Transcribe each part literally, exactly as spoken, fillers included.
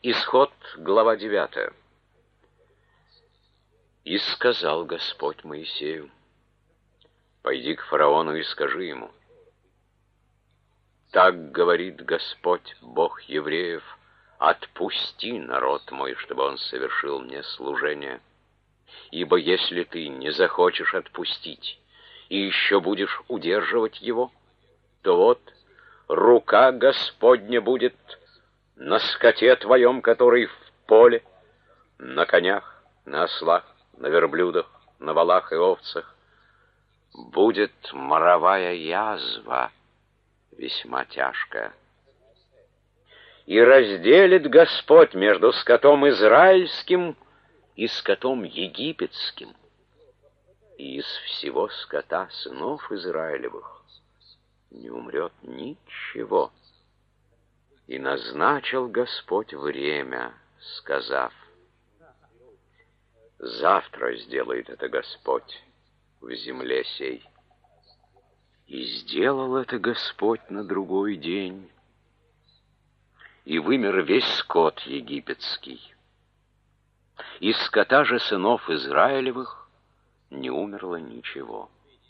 Исход, глава девятая. «И сказал Господь Моисею: пойди к фараону и скажи ему: так говорит Господь, Бог евреев, отпусти народ мой, чтобы он совершил мне служение. Ибо если ты не захочешь отпустить и еще будешь удерживать его, то вот рука Господня будет на скоте твоем, который в поле, на конях, на ослах, на верблюдах, на волах и овцах. Будет моровая язва, весьма тяжкая. И разделит Господь между скотом израильским и скотом египетским. И из всего скота сынов Израилевых не умрет ничего. И назначил Господь время, сказав: завтра сделает это Господь в земле сей. И сделал это Господь на другой день, и вымер весь скот египетский. Из скота же сынов Израилевых не умерло ничего.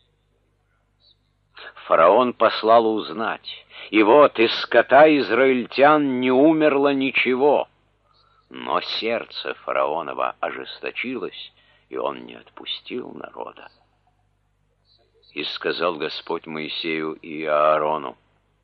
Фараон послал узнать, и вот из скота израильтян не умерло ничего. Но сердце фараонова ожесточилось, и он не отпустил народа. И сказал Господь Моисею и Аарону: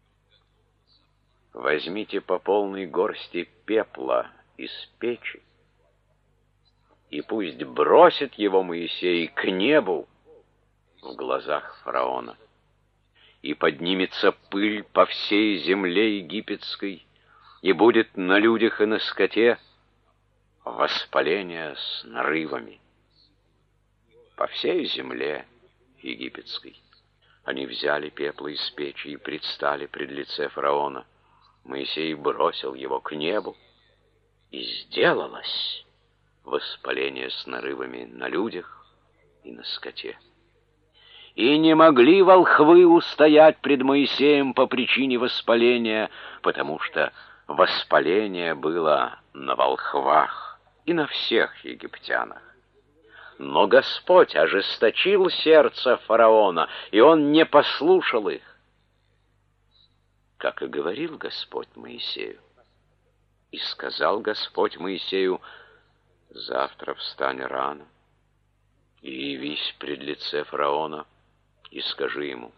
возьмите по полной горсти пепла из печи, и пусть бросит его Моисей к небу в глазах фараона, и поднимется пыль по всей земле египетской, и будет на людях и на скоте воспаление с нарывами по всей земле египетской. Они взяли пепла из печи и предстали пред лице фараона. Моисей бросил его к небу, и сделалось воспаление с нарывами на людях и на скоте. И не могли волхвы устоять пред Моисеем по причине воспаления, потому что воспаление было на волхвах и на всех египтянах. Но Господь ожесточил сердце фараона, и он не послушал их, как и говорил Господь Моисею. И сказал Господь Моисею: завтра встань рано и явись пред лице фараона, и скажи ему: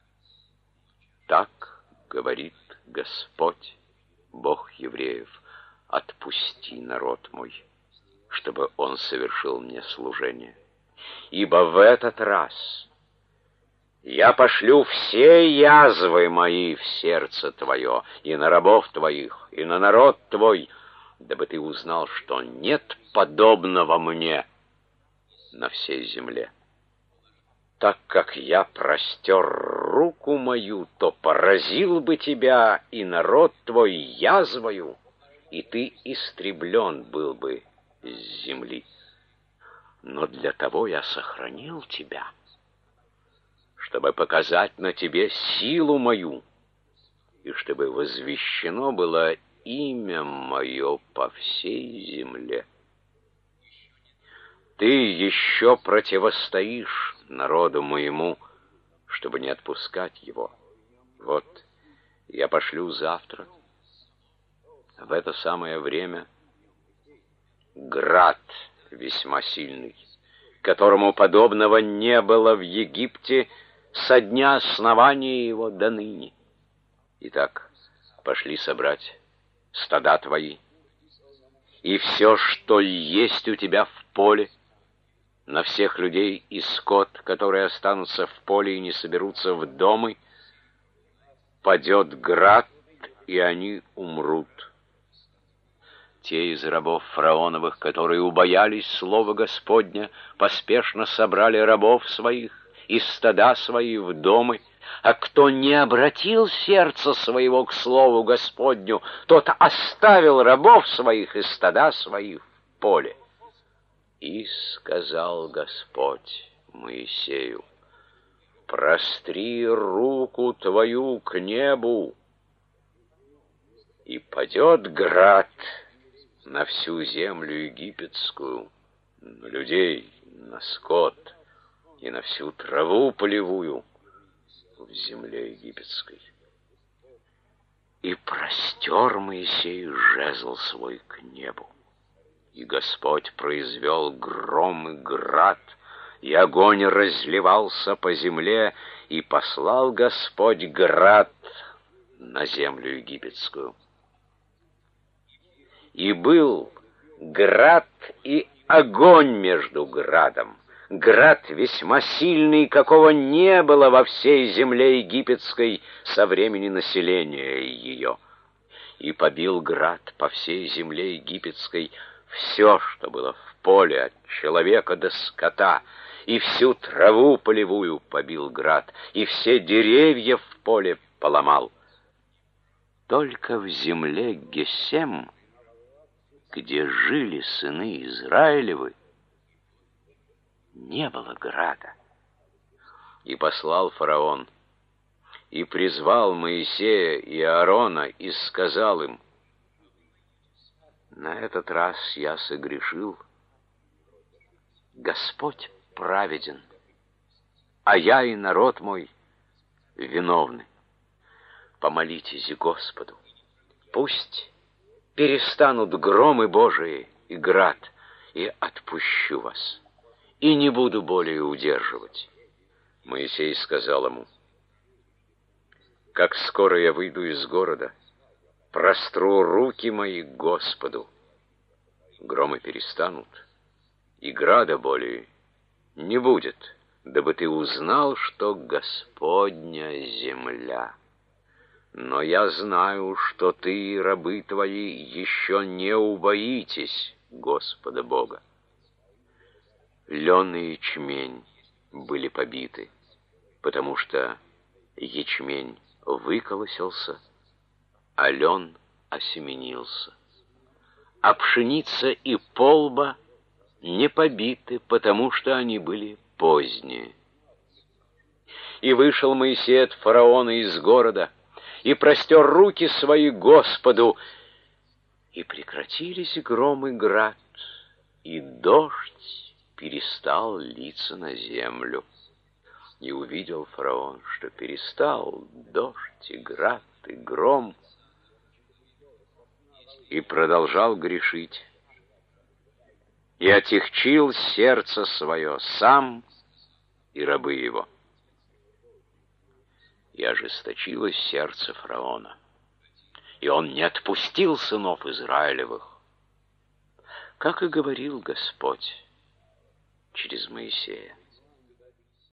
так говорит Господь, Бог евреев, отпусти народ мой, чтобы он совершил мне служение. Ибо в этот раз я пошлю все язвы мои в сердце твое, и на рабов твоих, и на народ твой, дабы ты узнал, что нет подобного мне на всей земле. Так как я простер руку мою, то поразил бы тебя и народ твой язвою, и ты истреблен был бы с земли. Но для того я сохранил тебя, чтобы показать на тебе силу мою, и чтобы возвещено было имя мое по всей земле. Ты еще противостоишь народу моему, чтобы не отпускать его. Вот я пошлю завтра, в это самое время, град весьма сильный, которому подобного не было в Египте со дня основания его до ныне. Итак, пошли собрать стада твои, и все, что есть у тебя в поле, на всех людей и скот, которые останутся в поле и не соберутся в домы, падет град, и они умрут. Те из рабов фараоновых, которые убоялись слова Господня, поспешно собрали рабов своих и стада свои в домы, а кто не обратил сердце своего к слову Господню, тот оставил рабов своих и стада свои в поле. И сказал Господь Моисею: простри руку твою к небу, и падет град, на всю землю египетскую, на людей, на скот и на всю траву полевую в земле египетской. И простер Моисей жезл свой к небу, и Господь произвел гром и град, и огонь разливался по земле, и послал Господь град на землю египетскую. И был град и огонь между градом, град весьма сильный, какого не было во всей земле египетской со времени населения ее. И побил град по всей земле египетской все, что было в поле, от человека до скота, и всю траву полевую побил град, и все деревья в поле поломал. Только в земле Гесем, где жили сыны Израилевы, не было града. И послал фараон, и призвал Моисея и Аарона, и сказал им: на этот раз я согрешил, Господь праведен, а я и народ мой виновны. Помолитесь Господу, пусть перестанут громы Божии и град, и отпущу вас, и не буду более удерживать. Моисей сказал ему: как скоро я выйду из города, простру руки мои к Господу, громы перестанут, и града более не будет, дабы ты узнал, что Господня земля. Но я знаю, что ты и рабы твои еще не убоитесь Господа Бога. Лен и ячмень были побиты, потому что ячмень выколосился, а лен осеменился. А пшеница и полба не побиты, потому что они были поздние. И вышел Моисей от фараона из города, и простер руки свои Господу, и прекратились гром и град, и дождь перестал литься на землю. И увидел фараон, что перестал дождь и град и гром, и продолжал грешить, и отягчил сердце свое сам и рабы его. И ожесточилось сердце фараона, и он не отпустил сынов Израилевых, как и говорил Господь через Моисея.